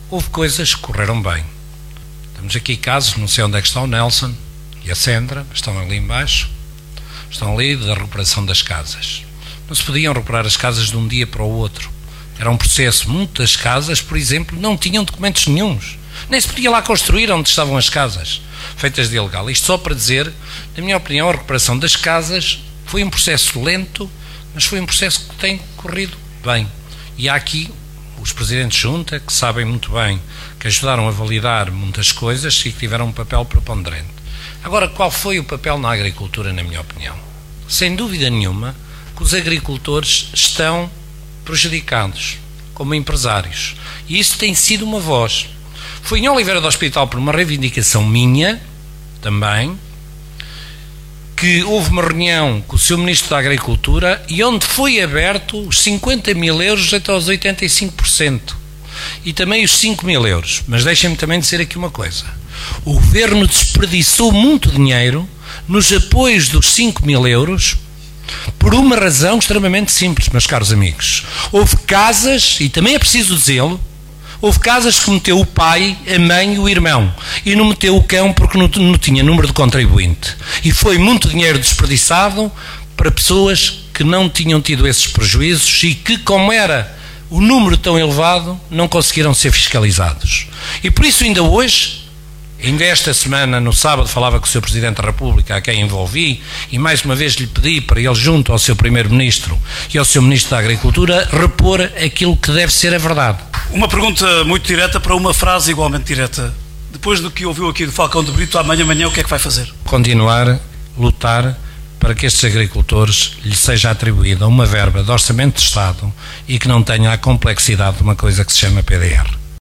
houve coisas que correram bem. Temos aqui casos, não sei onde é que está o Nelson e a Sandra, estão ali embaixo, estão ali da recuperação das casas. Não se podiam recuperar as casas de um dia para o outro. Era um processo. Muitas casas, por exemplo, não tinham documentos nenhuns. Nem se podia lá construir onde estavam as casas, feitas de ilegal. Isto só para dizer, na minha opinião, a recuperação das casas foi um processo lento, mas foi um processo que tem corrido bem. E há aqui os presidentes de junta, que sabem muito bem, que ajudaram a validar muitas coisas e que tiveram um papel preponderante. Agora, qual foi o papel na agricultura, na minha opinião? Sem dúvida nenhuma que os agricultores estão prejudicados como empresários. E isso tem sido uma voz. Foi em Oliveira do Hospital, por uma reivindicação minha, também, que houve uma reunião com o Sr. Ministro da Agricultura e onde foi aberto os 50 mil euros até aos 85%. E também os 5 mil euros. Mas deixem-me também dizer aqui uma coisa. O Governo desperdiçou muito dinheiro nos apoios dos 5 mil euros por uma razão extremamente simples, meus caros amigos. Houve casas, e também é preciso dizê-lo, houve casas que meteu o pai, a mãe e o irmão e não meteu o cão porque não tinha número de contribuinte. E foi muito dinheiro desperdiçado para pessoas que não tinham tido esses prejuízos e que, como era o número tão elevado, não conseguiram ser fiscalizados. E por isso ainda hoje, ainda esta semana, no sábado, falava com o Sr. Presidente da República, a quem envolvi, e mais uma vez lhe pedi para ele, junto ao Sr. Primeiro-Ministro e ao Sr. Ministro da Agricultura, repor aquilo que deve ser a verdade. Uma pergunta muito direta para uma frase igualmente direta. Depois do que ouviu aqui do Falcão de Brito, amanhã o que é que vai fazer? Continuar a lutar para que estes agricultores lhes seja atribuída uma verba de orçamento de Estado e que não tenha a complexidade de uma coisa que se chama PDR.